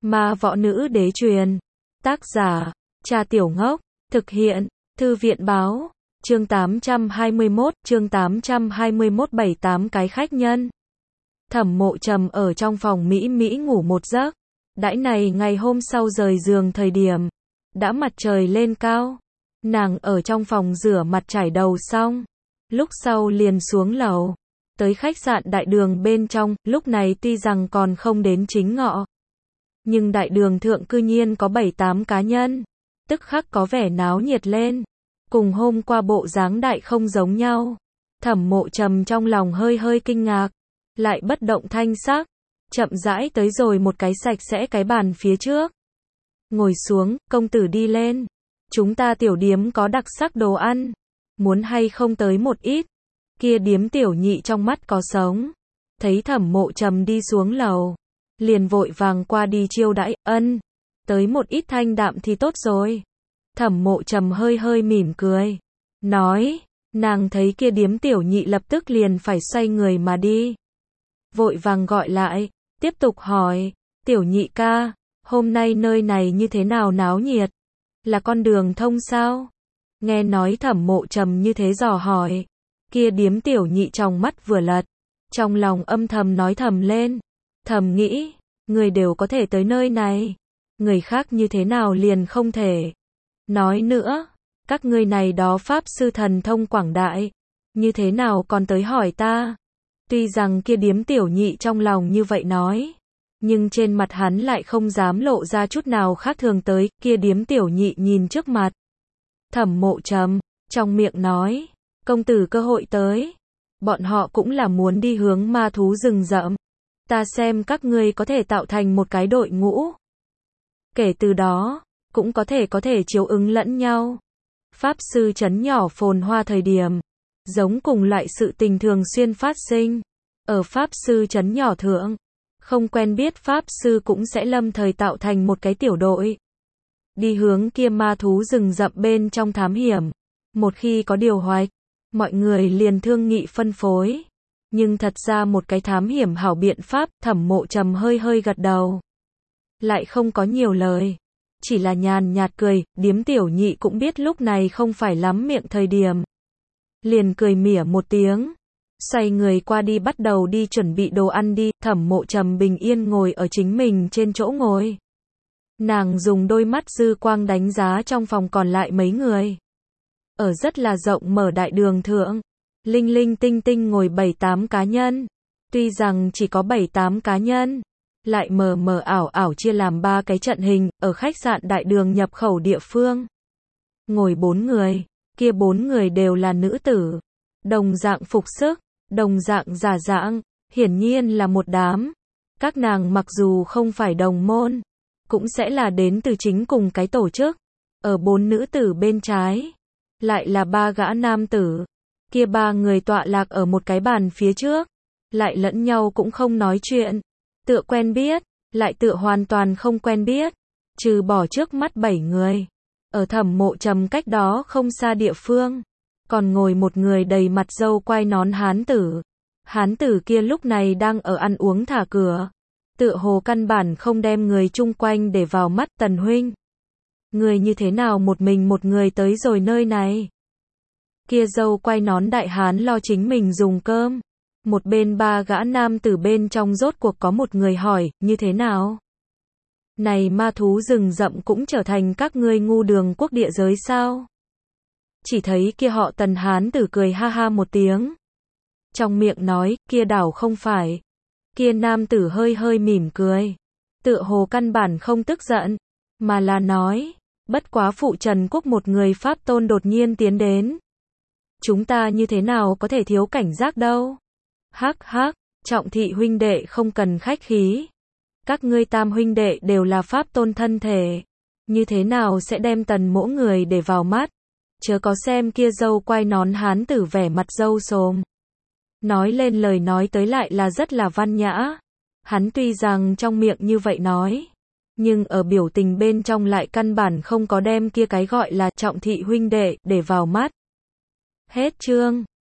Ma võ nữ đế truyền. Tác giả, Cha Tiểu Ngốc. Thực hiện, Thư viện báo. Chương 821, chương 821 78 cái khách nhân. Thẩm Mộ Trầm ở trong phòng mỹ mỹ ngủ một giấc. Đãi này ngày hôm sau rời giường thời điểm, đã mặt trời lên cao. Nàng ở trong phòng rửa mặt trải đầu xong, lúc sau liền xuống lầu, tới khách sạn đại đường bên trong. Lúc này tuy rằng còn không đến chính ngọ, nhưng đại đường thượng cư nhiên có 7-8 cá nhân, tức khắc có vẻ náo nhiệt lên, cùng hôm qua bộ dáng đại không giống nhau. Thẩm Mộ Trầm trong lòng hơi hơi kinh ngạc, lại bất động thanh sắc, chậm rãi tới rồi một cái sạch sẽ cái bàn phía trước. Ngồi xuống, công tử đi lên. Chúng ta tiểu điếm có đặc sắc đồ ăn, muốn hay không tới một ít. Kia điếm tiểu nhị trong mắt có sống, thấy Thẩm Mộ Trầm đi xuống lầu, liền vội vàng qua đi chiêu đãi. Ân, tới một ít thanh đạm thì tốt rồi. Thẩm Mộ Trầm hơi hơi mỉm cười, nói. Nàng thấy kia điếm tiểu nhị lập tức liền phải xoay người mà đi, vội vàng gọi lại, tiếp tục hỏi, tiểu nhị ca, hôm nay nơi này như thế nào náo nhiệt? Là con đường thông sao? Nghe nói Thẩm Mộ Trầm như thế dò hỏi, kia điếm tiểu nhị trong mắt vừa lật, trong lòng âm thầm nói thầm lên, thầm nghĩ, người đều có thể tới nơi này, người khác như thế nào liền không thể. Nói nữa, các ngươi này đó pháp sư thần thông quảng đại, như thế nào còn tới hỏi ta? Tuy rằng kia điếm tiểu nhị trong lòng như vậy nói, nhưng trên mặt hắn lại không dám lộ ra chút nào khác thường tới. Kia điếm tiểu nhị nhìn trước mặt Thẩm Mộ Trầm, trong miệng nói, công tử cơ hội tới, bọn họ cũng là muốn đi hướng ma thú rừng rậm, ta xem các ngươi có thể tạo thành một cái đội ngũ, kể từ đó cũng có thể chiếu ứng lẫn nhau. Pháp sư trấn nhỏ phồn hoa thời điểm, giống cùng loại sự tình thường xuyên phát sinh. Ở pháp sư trấn nhỏ thượng, không quen biết pháp sư cũng sẽ lâm thời tạo thành một cái tiểu đội, đi hướng kia ma thú rừng rậm bên trong thám hiểm. Một khi có điều hoạch, mọi người liền thương nghị phân phối. Nhưng thật ra một cái thám hiểm hảo biện pháp. Thẩm Mộ Trầm hơi hơi gật đầu, lại không có nhiều lời, chỉ là nhàn nhạt cười. Điếm tiểu nhị cũng biết lúc này không phải lắm miệng thời điểm, liền cười mỉa một tiếng, xoay người qua đi bắt đầu đi chuẩn bị đồ ăn đi. Thẩm Mộ Trầm bình yên ngồi ở chính mình trên chỗ ngồi. Nàng dùng đôi mắt dư quang đánh giá trong phòng còn lại mấy người. Ở rất là rộng mở đại đường thượng, linh linh tinh tinh ngồi 7-8 cá nhân. Tuy rằng chỉ có 7-8 cá nhân, lại mờ mờ ảo ảo chia làm 3 cái trận hình. Ở khách sạn đại đường nhập khẩu địa phương, ngồi 4 người, kia 4 người đều là nữ tử, đồng dạng phục sức, đồng dạng giả dạng, hiển nhiên là một đám. Các nàng mặc dù không phải đồng môn, cũng sẽ là đến từ chính cùng cái tổ chức. Ở 4 nữ tử bên trái, lại là 3 gã nam tử. Kia 3 người tọa lạc ở một cái bàn phía trước, lại lẫn nhau cũng không nói chuyện, tựa quen biết, lại tựa hoàn toàn không quen biết, trừ bỏ trước mắt 7 người. Ở Thẩm Mộ Trầm cách đó không xa địa phương, còn ngồi một người đầy mặt râu quai nón hán tử. Hán tử kia lúc này đang ở ăn uống thả cửa, tựa hồ căn bản không đem người chung quanh để vào mắt. Tần huynh, người như thế nào một mình một người tới rồi nơi này? Kia râu quai nón đại hán lo chính mình dùng cơm. Một bên 3 gã nam tử bên trong rốt cuộc có một người hỏi, như thế nào? Này ma thú rừng rậm cũng trở thành các ngươi ngu đường quốc địa giới sao? Chỉ thấy kia họ Tần hán tử cười ha ha một tiếng, trong miệng nói, kia đảo không phải. Kia nam tử hơi hơi mỉm cười, tựa hồ căn bản không tức giận, mà là nói, bất quá phụ Trần quốc một người pháp tôn đột nhiên tiến đến, chúng ta như thế nào có thể thiếu cảnh giác đâu. Hắc hắc, Trọng thị huynh đệ không cần khách khí, các ngươi Tam huynh đệ đều là pháp tôn thân thể, như thế nào sẽ đem Tần mỗ người để vào mắt? Chớ có xem kia râu quai nón hán tử vẻ mặt râu xồm, nói lên lời nói tới lại là rất là văn nhã. Hắn tuy rằng trong miệng như vậy nói, nhưng ở biểu tình bên trong lại căn bản không có đem kia cái gọi là Trọng thị huynh đệ để vào mắt. Hết chương.